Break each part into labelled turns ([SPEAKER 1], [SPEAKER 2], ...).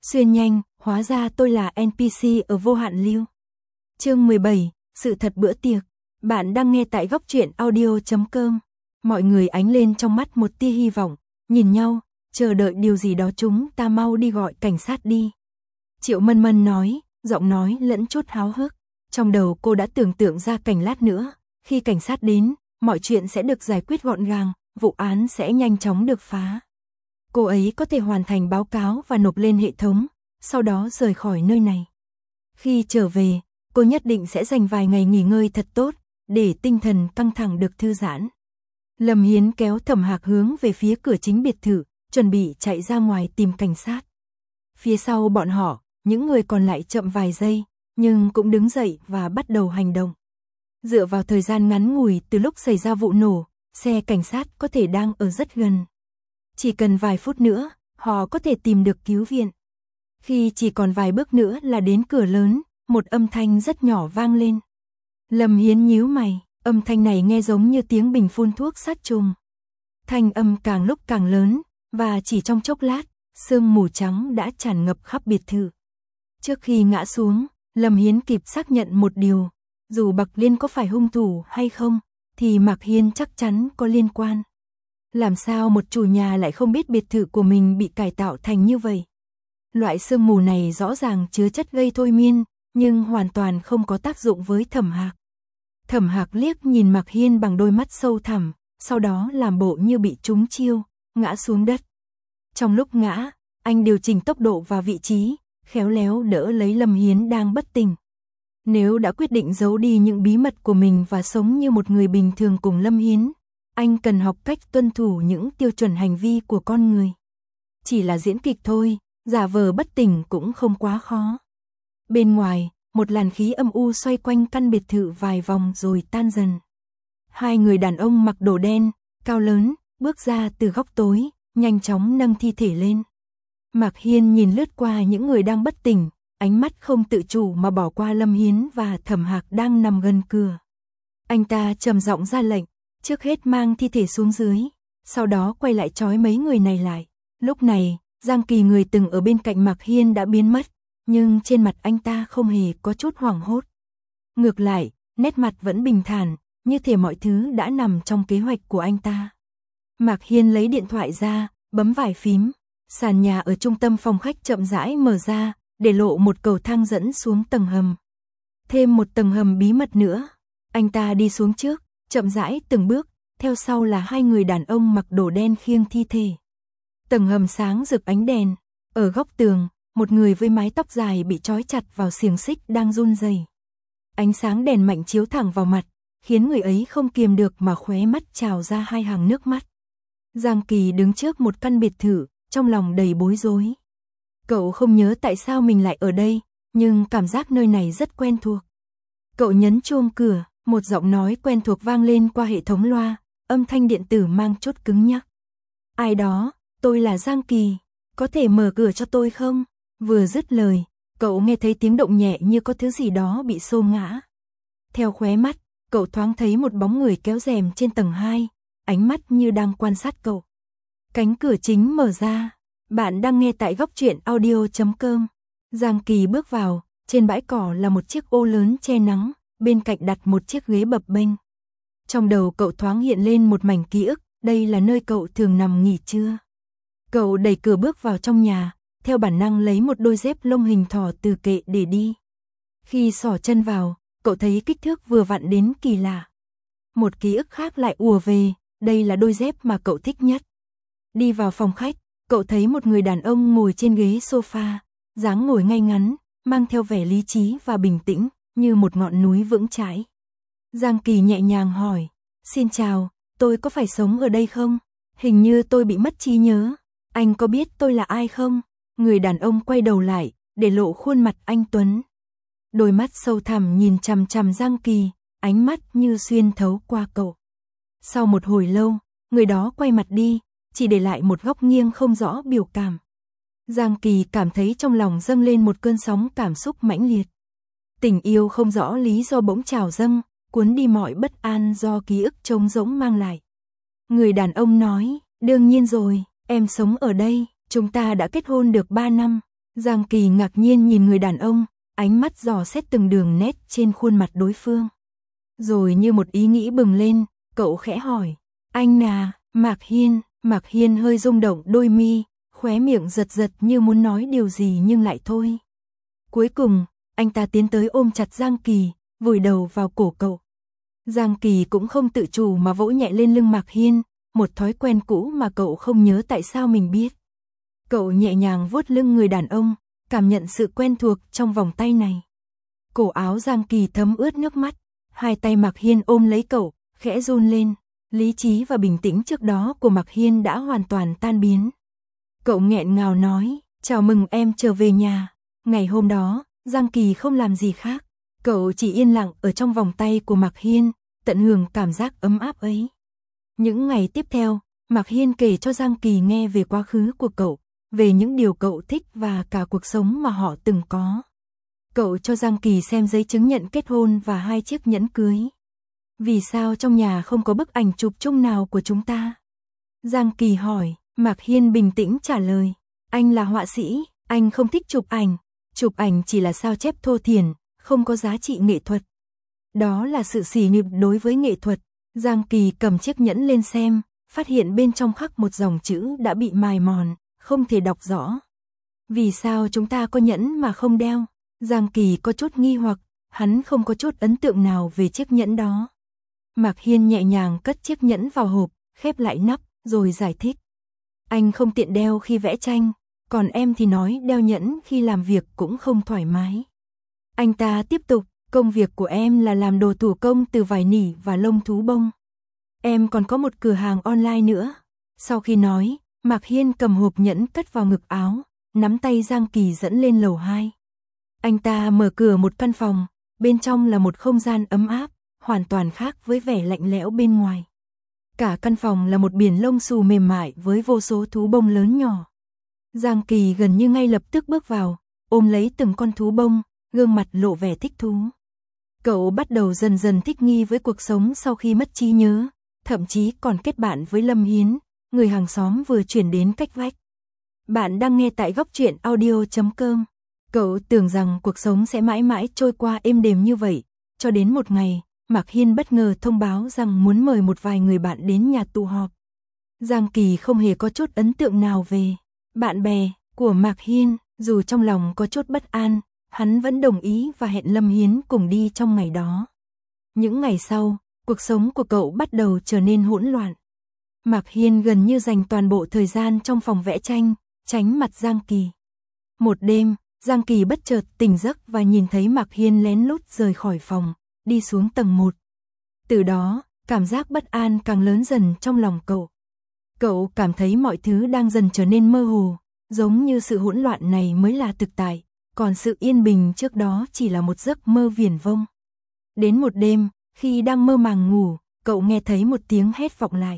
[SPEAKER 1] Xuyên nhanh, hóa ra tôi là NPC ở Vô Hạn Lưu. Chương 17, sự thật bữa tiệc. Bạn đang nghe tại góc truyện audio.com. Mọi người ánh lên trong mắt một tia hy vọng, nhìn nhau, chờ đợi điều gì đó, chúng ta mau đi gọi cảnh sát đi. Triệu Mân Mân nói, giọng nói lẫn chút háo hức. Trong đầu cô đã tưởng tượng ra cảnh lát nữa, khi cảnh sát đến, mọi chuyện sẽ được giải quyết gọn gàng, vụ án sẽ nhanh chóng được phá. Cô ấy có thể hoàn thành báo cáo và nộp lên hệ thống, sau đó rời khỏi nơi này. Khi trở về, cô nhất định sẽ dành vài ngày nghỉ ngơi thật tốt, để tinh thần căng thẳng được thư giãn. Lâm Hiến kéo Thẩm Hạc hướng về phía cửa chính biệt thự, chuẩn bị chạy ra ngoài tìm cảnh sát. Phía sau bọn họ, những người còn lại chậm vài giây, nhưng cũng đứng dậy và bắt đầu hành động. Dựa vào thời gian ngắn ngủi từ lúc xảy ra vụ nổ, xe cảnh sát có thể đang ở rất gần. Chỉ cần vài phút nữa, họ có thể tìm được cứu viện. Khi chỉ còn vài bước nữa là đến cửa lớn, một âm thanh rất nhỏ vang lên. Lâm Hiến nhíu mày, âm thanh này nghe giống như tiếng bình phun thuốc sát trùng. Thanh âm càng lúc càng lớn, và chỉ trong chốc lát, sương mù trắng đã tràn ngập khắp biệt thự. Trước khi ngã xuống, Lâm Hiến kịp xác nhận một điều, dù Bạc Liên có phải hung thủ hay không, thì Mạc Hiên chắc chắn có liên quan. Làm sao một chủ nhà lại không biết biệt thự của mình bị cải tạo thành như vậy? Loại sương mù này rõ ràng chứa chất gây thôi miên, nhưng hoàn toàn không có tác dụng với Thẩm Hạc. Thẩm Hạc liếc nhìn Mạc Hiên bằng đôi mắt sâu thẳm, sau đó làm bộ như bị trúng chiêu, ngã xuống đất. Trong lúc ngã, anh điều chỉnh tốc độ và vị trí, khéo léo đỡ lấy Lâm Hiến đang bất tỉnh. Nếu đã quyết định giấu đi những bí mật của mình và sống như một người bình thường cùng Lâm Hiến, anh cần học cách tuân thủ những tiêu chuẩn hành vi của con người. Chỉ là diễn kịch thôi, giả vờ bất tỉnh cũng không quá khó. Bên ngoài, một làn khí âm u xoay quanh căn biệt thự vài vòng rồi tan dần. Hai người đàn ông mặc đồ đen, cao lớn, bước ra từ góc tối, nhanh chóng nâng thi thể lên. Mạc Hiên nhìn lướt qua những người đang bất tỉnh, ánh mắt không tự chủ mà bỏ qua Lâm Hiến và Thẩm Hạc đang nằm gần cửa. Anh ta trầm giọng ra lệnh, trước hết mang thi thể xuống dưới, sau đó quay lại trói mấy người này lại. Lúc này, Giang Kỳ, người từng ở bên cạnh Mạc Hiên, đã biến mất, nhưng trên mặt anh ta không hề có chút hoảng hốt. Ngược lại, nét mặt vẫn bình thản, như thể mọi thứ đã nằm trong kế hoạch của anh ta. Mạc Hiên lấy điện thoại ra, bấm vài phím, sàn nhà ở trung tâm phòng khách chậm rãi mở ra, để lộ một cầu thang dẫn xuống tầng hầm. Thêm một tầng hầm bí mật nữa. Anh ta đi xuống trước, chậm rãi từng bước, theo sau là hai người đàn ông mặc đồ đen khiêng thi thể. Tầng hầm sáng rực ánh đèn, ở góc tường, một người với mái tóc dài bị trói chặt vào xiềng xích đang run rẩy. Ánh sáng đèn mạnh chiếu thẳng vào mặt, khiến người ấy không kiềm được mà khóe mắt trào ra hai hàng nước mắt. Giang Kỳ đứng trước một căn biệt thự, trong lòng đầy bối rối. Cậu không nhớ tại sao mình lại ở đây, nhưng cảm giác nơi này rất quen thuộc. Cậu nhấn chuông cửa, một giọng nói quen thuộc vang lên qua hệ thống loa, âm thanh điện tử mang chút cứng nhắc. Ai đó, tôi là Giang Kỳ, có thể mở cửa cho tôi không? Vừa dứt lời, cậu nghe thấy tiếng động nhẹ như có thứ gì đó bị xô ngã. Theo khóe mắt, cậu thoáng thấy một bóng người kéo rèm trên tầng 2, ánh mắt như đang quan sát cậu. Cánh cửa chính mở ra. Bạn đang nghe tại góc truyện audio.com. Giang Kỳ bước vào, trên bãi cỏ là một chiếc ô lớn che nắng, bên cạnh đặt một chiếc ghế bập bênh. Trong đầu cậu thoáng hiện lên một mảnh ký ức, đây là nơi cậu thường nằm nghỉ trưa. Cậu đẩy cửa bước vào trong nhà, theo bản năng lấy một đôi dép lông hình thỏ từ kệ để đi. Khi xỏ chân vào, cậu thấy kích thước vừa vặn đến kỳ lạ. Một ký ức khác lại ùa về, đây là đôi dép mà cậu thích nhất. Đi vào phòng khách, cậu thấy một người đàn ông ngồi trên ghế sofa, dáng ngồi ngay ngắn, mang theo vẻ lý trí và bình tĩnh, như một ngọn núi vững chãi. Giang Kỳ nhẹ nhàng hỏi, xin chào, tôi có phải sống ở đây không? Hình như tôi bị mất trí nhớ, anh có biết tôi là ai không? Người đàn ông quay đầu lại, để lộ khuôn mặt anh tuấn. Đôi mắt sâu thẳm nhìn chằm chằm Giang Kỳ, ánh mắt như xuyên thấu qua cậu. Sau một hồi lâu, người đó quay mặt đi, chỉ để lại một góc nghiêng không rõ biểu cảm. Giang Kỳ cảm thấy trong lòng dâng lên một cơn sóng cảm xúc mãnh liệt. Tình yêu không rõ lý do bỗng trào dâng, cuốn đi mọi bất an do ký ức trống rỗng mang lại. Người đàn ông nói, đương nhiên rồi, em sống ở đây, chúng ta đã kết hôn được 3 năm. Giang Kỳ ngạc nhiên nhìn người đàn ông, ánh mắt dò xét từng đường nét trên khuôn mặt đối phương. Rồi như một ý nghĩ bừng lên, cậu khẽ hỏi, anh à, Mạc Hiên hơi rung động đôi mi, khóe miệng giật giật như muốn nói điều gì nhưng lại thôi. Cuối cùng, anh ta tiến tới ôm chặt Giang Kỳ, vùi đầu vào cổ cậu. Giang Kỳ cũng không tự chủ mà vỗ nhẹ lên lưng Mạc Hiên, một thói quen cũ mà cậu không nhớ tại sao mình biết. Cậu nhẹ nhàng vuốt lưng người đàn ông, cảm nhận sự quen thuộc trong vòng tay này. Cổ áo Giang Kỳ thấm ướt nước mắt, hai tay Mạc Hiên ôm lấy cậu, khẽ run lên, lý trí và bình tĩnh trước đó của Mạc Hiên đã hoàn toàn tan biến. Cậu nghẹn ngào nói, chào mừng em trở về nhà. Ngày hôm đó, Giang Kỳ không làm gì khác, cậu chỉ yên lặng ở trong vòng tay của Mạc Hiên, tận hưởng cảm giác ấm áp ấy. Những ngày tiếp theo, Mạc Hiên kể cho Giang Kỳ nghe về quá khứ của cậu, về những điều cậu thích và cả cuộc sống mà họ từng có. Cậu cho Giang Kỳ xem giấy chứng nhận kết hôn và 2 chiếc nhẫn cưới. Vì sao trong nhà không có bức ảnh chụp chung nào của chúng ta? Giang Kỳ hỏi, Mạc Hiên bình tĩnh trả lời, anh là họa sĩ, anh không thích chụp ảnh chỉ là sao chép thô thiển, không có giá trị nghệ thuật. Đó là sự sỉ nhục đối với nghệ thuật. Giang Kỳ cầm chiếc nhẫn lên xem, phát hiện bên trong khắc một dòng chữ đã bị mài mòn, không thể đọc rõ. Vì sao chúng ta có nhẫn mà không đeo? Giang Kỳ có chút nghi hoặc, hắn không có chút ấn tượng nào về chiếc nhẫn đó. Mạc Hiên nhẹ nhàng cất chiếc nhẫn vào hộp, khép lại nắp, rồi giải thích. Anh không tiện đeo khi vẽ tranh, còn em thì nói đeo nhẫn khi làm việc cũng không thoải mái. Anh ta tiếp tục, công việc của em là làm đồ thủ công từ vải nỉ và lông thú bông. Em còn có một cửa hàng online nữa. Sau khi nói, Mạc Hiên cầm hộp nhẫn cất vào ngực áo, nắm tay Giang Kỳ dẫn lên lầu 2. Anh ta mở cửa một căn phòng, bên trong là một không gian ấm áp, hoàn toàn khác với vẻ lạnh lẽo bên ngoài. Cả căn phòng là một biển lông xù mềm mại với vô số thú bông lớn nhỏ. Giang Kỳ gần như ngay lập tức bước vào, ôm lấy từng con thú bông, gương mặt lộ vẻ thích thú. Cậu bắt đầu dần dần thích nghi với cuộc sống sau khi mất trí nhớ, thậm chí còn kết bạn với Lâm Hiến, người hàng xóm vừa chuyển đến cách vách. Bạn đang nghe tại góc truyện audio.com. Cậu tưởng rằng cuộc sống sẽ mãi mãi trôi qua êm đềm như vậy, cho đến một ngày, Mạc Hiên bất ngờ thông báo rằng muốn mời một vài người bạn đến nhà tụ họp. Giang Kỳ không hề có chút ấn tượng nào về bạn bè của Mạc Hiên, dù trong lòng có chút bất an, hắn vẫn đồng ý và hẹn Lâm Hiến cùng đi trong ngày đó. Những ngày sau, cuộc sống của cậu bắt đầu trở nên hỗn loạn. Mạc Hiên gần như dành toàn bộ thời gian trong phòng vẽ tranh, tránh mặt Giang Kỳ. Một đêm, Giang Kỳ bất chợt tỉnh giấc và nhìn thấy Mạc Hiên lén lút rời khỏi phòng, đi xuống tầng 1. Từ đó, cảm giác bất an càng lớn dần trong lòng cậu. Cậu cảm thấy mọi thứ đang dần trở nên mơ hồ, giống như sự hỗn loạn này mới là thực tại, còn sự yên bình trước đó chỉ là một giấc mơ viển vông. Đến một đêm, khi đang mơ màng ngủ, cậu nghe thấy một tiếng hét vọng lại.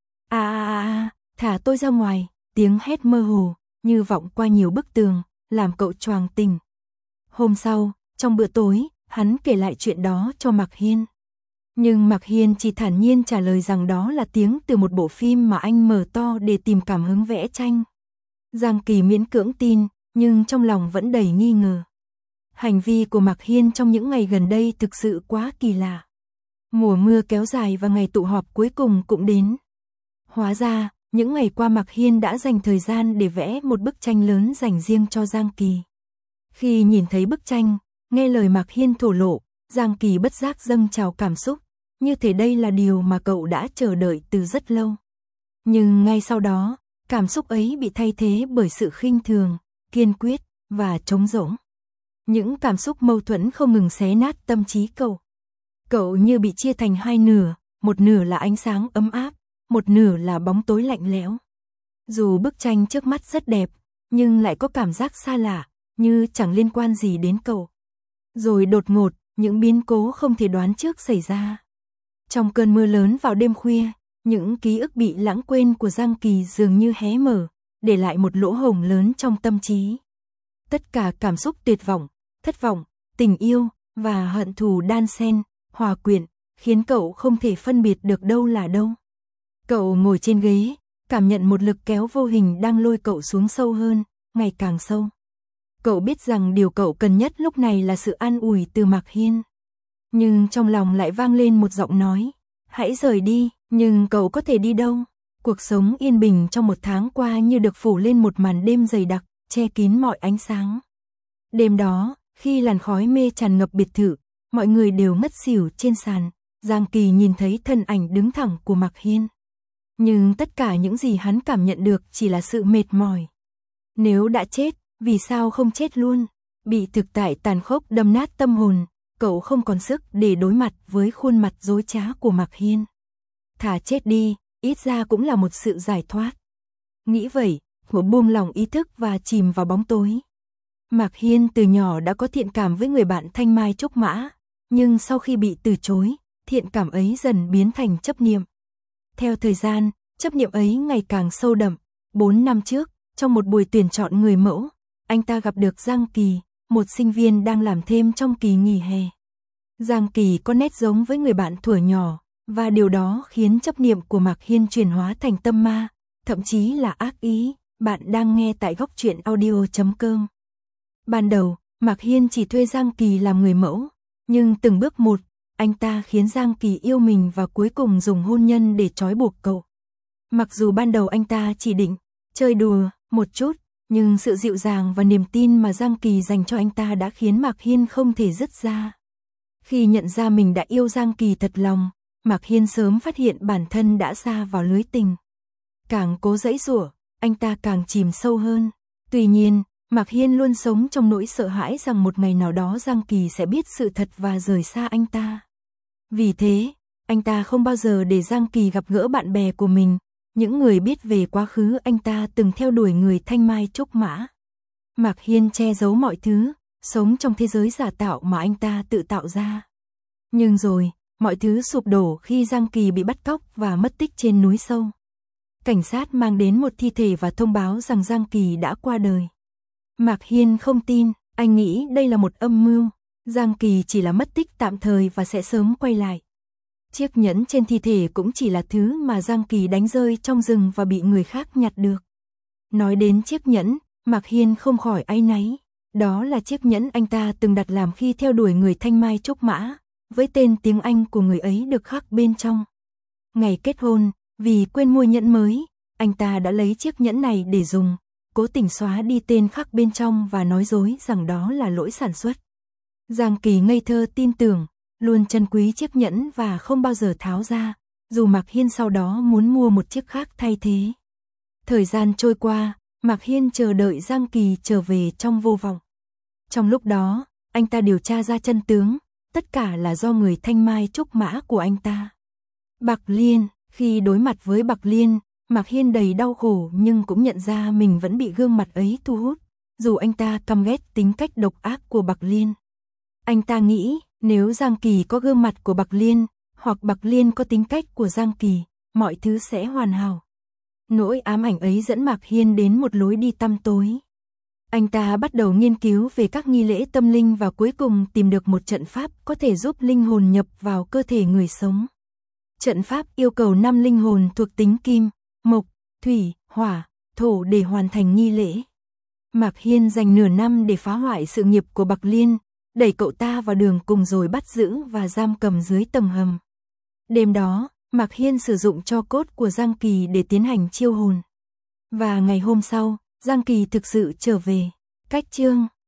[SPEAKER 1] Thả tôi ra ngoài, tiếng hét mơ hồ, như vọng qua nhiều bức tường, làm cậu choàng tỉnh. Hôm sau, trong bữa tối, hắn kể lại chuyện đó cho Mạc Hiên. Nhưng Mạc Hiên chỉ thản nhiên trả lời rằng đó là tiếng từ một bộ phim mà anh mở to để tìm cảm hứng vẽ tranh. Giang Kỳ miễn cưỡng tin, nhưng trong lòng vẫn đầy nghi ngờ. Hành vi của Mạc Hiên trong những ngày gần đây thực sự quá kỳ lạ. Mùa mưa kéo dài và ngày tụ họp cuối cùng cũng đến. Hóa ra, những ngày qua Mạc Hiên đã dành thời gian để vẽ một bức tranh lớn dành riêng cho Giang Kỳ. Khi nhìn thấy bức tranh, nghe lời Mạc Hiên thổ lộ, Giang Kỳ bất giác dâng trào cảm xúc, như thể đây là điều mà cậu đã chờ đợi từ rất lâu. Nhưng ngay sau đó, cảm xúc ấy bị thay thế bởi sự khinh thường, kiên quyết và trống rỗng. Những cảm xúc mâu thuẫn không ngừng xé nát tâm trí cậu. Cậu như bị chia thành hai nửa, một nửa là ánh sáng ấm áp, một nửa là bóng tối lạnh lẽo. Dù bức tranh trước mắt rất đẹp, nhưng lại có cảm giác xa lạ, như chẳng liên quan gì đến cậu. Rồi đột ngột, những biến cố không thể đoán trước xảy ra. Trong cơn mưa lớn vào đêm khuya, những ký ức bị lãng quên của Giang Kỳ dường như hé mở, để lại một lỗ hổng lớn trong tâm trí. Tất cả cảm xúc tuyệt vọng, thất vọng, tình yêu và hận thù đan xen, hòa quyện, khiến cậu không thể phân biệt được đâu là đâu. Cậu ngồi trên ghế, cảm nhận một lực kéo vô hình đang lôi cậu xuống sâu hơn, ngày càng sâu. Cậu biết rằng điều cậu cần nhất lúc này là sự an ủi từ Mạc Hiên. Nhưng trong lòng lại vang lên một giọng nói, hãy rời đi, nhưng cậu có thể đi đâu? Cuộc sống yên bình trong một tháng qua như được phủ lên một màn đêm dày đặc, che kín mọi ánh sáng. Đêm đó, khi làn khói mê tràn ngập biệt thự, mọi người đều ngất xỉu trên sàn. Giang Kỳ nhìn thấy thân ảnh đứng thẳng của Mạc Hiên. Nhưng tất cả những gì hắn cảm nhận được chỉ là sự mệt mỏi. Nếu đã chết, vì sao không chết luôn? Bị thực tại tàn khốc đâm nát tâm hồn, cậu không còn sức để đối mặt với khuôn mặt dối trá của Mạc Hiên. Thà chết đi, ít ra cũng là một sự giải thoát. Nghĩ vậy, Ngộ buông lòng ý thức và chìm vào bóng tối. Mạc Hiên từ nhỏ đã có thiện cảm với người bạn Thanh Mai Trúc Mã, nhưng sau khi bị từ chối, thiện cảm ấy dần biến thành chấp niệm. Theo thời gian, chấp niệm ấy ngày càng sâu đậm. 4 năm trước, trong một buổi tuyển chọn người mẫu, anh ta gặp được Giang Kỳ, một sinh viên đang làm thêm trong kỳ nghỉ hè. Giang Kỳ có nét giống với người bạn thuở nhỏ, và điều đó khiến chấp niệm của Mạc Hiên chuyển hóa thành tâm ma, thậm chí là ác ý. Bạn đang nghe tại Góc Truyện Audio.com. Ban đầu, Mạc Hiên chỉ thuê Giang Kỳ làm người mẫu, nhưng từng bước một, anh ta khiến Giang Kỳ yêu mình và cuối cùng dùng hôn nhân để trói buộc cậu. Mặc dù ban đầu anh ta chỉ định chơi đùa một chút, nhưng sự dịu dàng và niềm tin mà Giang Kỳ dành cho anh ta đã khiến Mạc Hiên không thể dứt ra. Khi nhận ra mình đã yêu Giang Kỳ thật lòng, Mạc Hiên sớm phát hiện bản thân đã sa vào lưới tình. Càng cố giãy giụa, anh ta càng chìm sâu hơn. Tuy nhiên, Mạc Hiên luôn sống trong nỗi sợ hãi rằng một ngày nào đó Giang Kỳ sẽ biết sự thật và rời xa anh ta. Vì thế, anh ta không bao giờ để Giang Kỳ gặp gỡ bạn bè của mình, những người biết về quá khứ anh ta từng theo đuổi người Thanh Mai Trúc Mã. Mạc Hiên che giấu mọi thứ, sống trong thế giới giả tạo mà anh ta tự tạo ra. Nhưng rồi, mọi thứ sụp đổ khi Giang Kỳ bị bắt cóc và mất tích trên núi sâu. Cảnh sát mang đến một thi thể và thông báo rằng Giang Kỳ đã qua đời. Mạc Hiên không tin, anh nghĩ đây là một âm mưu. Giang Kỳ chỉ là mất tích tạm thời và sẽ sớm quay lại. Chiếc nhẫn trên thi thể cũng chỉ là thứ mà Giang Kỳ đánh rơi trong rừng và bị người khác nhặt được. Nói đến chiếc nhẫn, Mạc Hiên không khỏi áy náy. Đó là chiếc nhẫn anh ta từng đặt làm khi theo đuổi người Thanh Mai Trúc Mã, với tên tiếng Anh của người ấy được khắc bên trong. Ngày kết hôn, vì quên mua nhẫn mới, anh ta đã lấy chiếc nhẫn này để dùng, cố tình xóa đi tên khắc bên trong và nói dối rằng đó là lỗi sản xuất. Giang Kỳ ngây thơ tin tưởng, luôn trân quý chiếc nhẫn và không bao giờ tháo ra, dù Mạc Hiên sau đó muốn mua một chiếc khác thay thế. Thời gian trôi qua, Mạc Hiên chờ đợi Giang Kỳ trở về trong vô vọng. Trong lúc đó, anh ta điều tra ra chân tướng, tất cả là do người Thanh Mai Trúc Mã của anh ta. Bạc Liên, khi đối mặt với Bạc Liên, Mạc Hiên đầy đau khổ nhưng cũng nhận ra mình vẫn bị gương mặt ấy thu hút, dù anh ta căm ghét tính cách độc ác của Bạc Liên. Anh ta nghĩ, nếu Giang Kỳ có gương mặt của Bạc Liên, hoặc Bạc Liên có tính cách của Giang Kỳ, mọi thứ sẽ hoàn hảo. Nỗi ám ảnh ấy dẫn Mạc Hiên đến một lối đi tăm tối. Anh ta bắt đầu nghiên cứu về các nghi lễ tâm linh và cuối cùng tìm được một trận pháp có thể giúp linh hồn nhập vào cơ thể người sống. Trận pháp yêu cầu 5 linh hồn thuộc tính kim, mộc, thủy, hỏa, thổ để hoàn thành nghi lễ. Mạc Hiên dành nửa năm để phá hoại sự nghiệp của Bạc Liên, đẩy cậu ta vào đường cùng rồi bắt giữ và giam cầm dưới tầng hầm. Đêm đó, Mạc Hiên sử dụng tro cốt của Giang Kỳ để tiến hành chiêu hồn. Và ngày hôm sau, Giang Kỳ thực sự trở về. Cách chương